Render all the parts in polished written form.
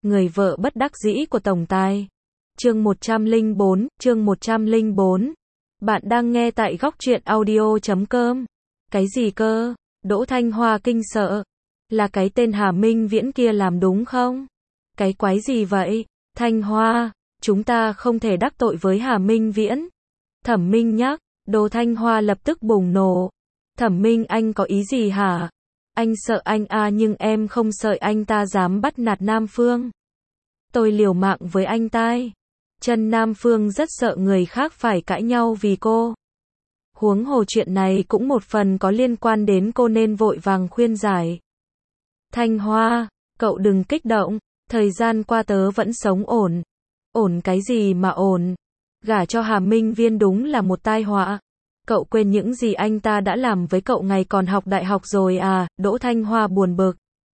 Người vợ bất đắc dĩ của tổng tài. Chương 104. Bạn đang nghe tại góc truyện audio.com. Cái gì cơ? Đỗ Thanh Hoa kinh sợ. Là cái tên Hà Minh Viễn kia làm đúng không? Cái quái gì vậy? Thanh Hoa, chúng ta không thể đắc tội với Hà Minh Viễn. Thẩm Minh nhắc. Đỗ Thanh Hoa lập tức bùng nổ. Thẩm Minh, anh có ý gì hả? Anh sợ anh à, nhưng em không sợ anh ta dám bắt nạt Nam Phương. Tôi liều mạng với anh tai. Trần Nam Phương rất sợ người khác phải cãi nhau vì cô. Huống hồ chuyện này cũng một phần có liên quan đến cô nên vội vàng khuyên giải. Thanh Hoa, cậu đừng kích động, thời gian qua tớ vẫn sống ổn. Ổn cái gì mà ổn? Gả cho Hà Minh Viễn đúng là một tai họa. Cậu quên những gì anh ta đã làm với cậu ngày còn học đại học rồi à? Đỗ Thanh Hoa buồn bực.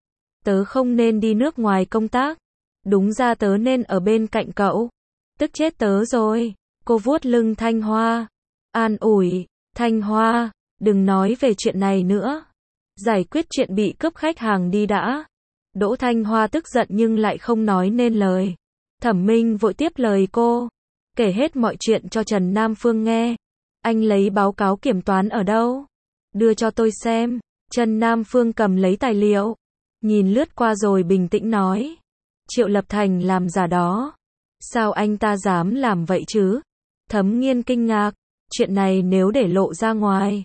Tớ không nên đi nước ngoài công tác. Đúng ra tớ nên ở bên cạnh cậu. Tức chết tớ rồi. Cô vuốt lưng Thanh Hoa. An ủi. Thanh Hoa, đừng nói về chuyện này nữa. Giải quyết chuyện bị cướp khách hàng đi đã. Đỗ Thanh Hoa tức giận nhưng lại không nói nên lời. Thẩm Minh vội tiếp lời cô. Kể hết mọi chuyện cho Trần Nam Phương nghe. Anh lấy báo cáo kiểm toán ở đâu? Đưa cho tôi xem. Trần Nam Phương cầm lấy tài liệu. Nhìn lướt qua rồi bình tĩnh nói. Triệu Lập Thành làm giả đó. Sao anh ta dám làm vậy chứ? Thấm Nghiên kinh ngạc. Chuyện này nếu để lộ ra ngoài,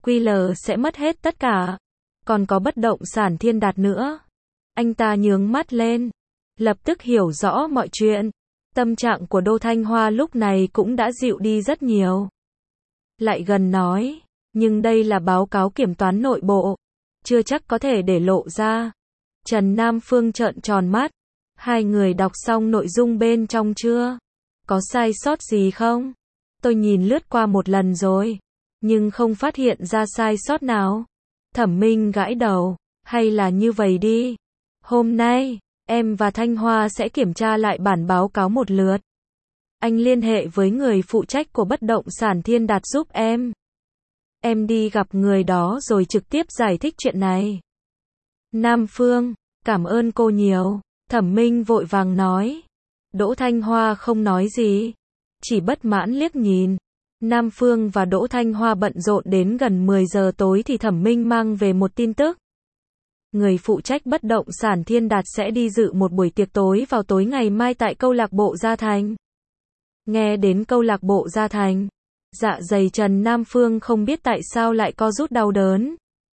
QL sẽ mất hết tất cả. Còn có bất động sản Thiên Đạt nữa. Anh ta nhướng mắt lên. Lập tức hiểu rõ mọi chuyện. Tâm trạng của Đỗ Thanh Hoa lúc này cũng đã dịu đi rất nhiều. Lại gần nói. Nhưng đây là báo cáo kiểm toán nội bộ. Chưa chắc có thể để lộ ra. Trần Nam Phương trợn tròn mắt. Hai người đọc xong nội dung bên trong chưa? Có sai sót gì không? Tôi nhìn lướt qua một lần rồi. Nhưng không phát hiện ra sai sót nào. Thẩm Minh gãi đầu. Hay là như vậy đi. Hôm nay, em và Thanh Hoa sẽ kiểm tra lại bản báo cáo một lượt. Anh liên hệ với người phụ trách của bất động sản Thiên Đạt giúp em. Em đi gặp người đó rồi trực tiếp giải thích chuyện này. Nam Phương, cảm ơn cô nhiều. Thẩm Minh vội vàng nói. Đỗ Thanh Hoa không nói gì. Chỉ bất mãn liếc nhìn. Nam Phương và Đỗ Thanh Hoa bận rộn đến gần 10 giờ tối thì Thẩm Minh mang về một tin tức. Người phụ trách bất động sản Thiên Đạt sẽ đi dự một buổi tiệc tối vào tối ngày mai tại câu lạc bộ Gia Thành. Nghe đến câu lạc bộ Gia Thành, dạ dày Trần Nam Phương không biết tại sao lại co rút đau đớn.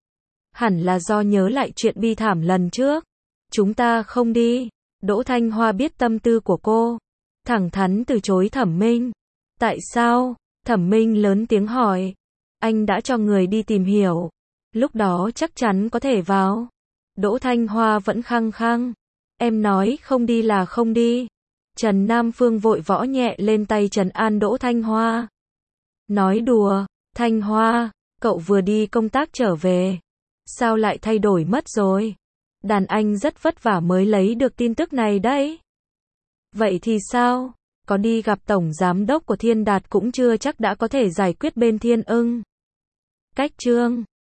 Hẳn là do nhớ lại chuyện bi thảm lần trước. Chúng ta không đi. Đỗ Thanh Hoa biết tâm tư của cô. Thẳng thắn từ chối Thẩm Minh. Tại sao? Thẩm Minh lớn tiếng hỏi. Anh đã cho người đi tìm hiểu. Lúc đó chắc chắn có thể vào. Đỗ Thanh Hoa vẫn khăng khăng. Em nói không đi là không đi. Trần Nam Phương vội võ nhẹ lên tay trấn an Đỗ Thanh Hoa. Nói đùa. Thanh Hoa, cậu vừa đi công tác trở về. Sao lại thay đổi mất rồi? Đàn anh rất vất vả mới lấy được tin tức này đấy. Vậy thì sao? Có đi gặp tổng giám đốc của Thiên Đạt cũng chưa chắc đã có thể giải quyết bên Thiên Ưng. Cách chương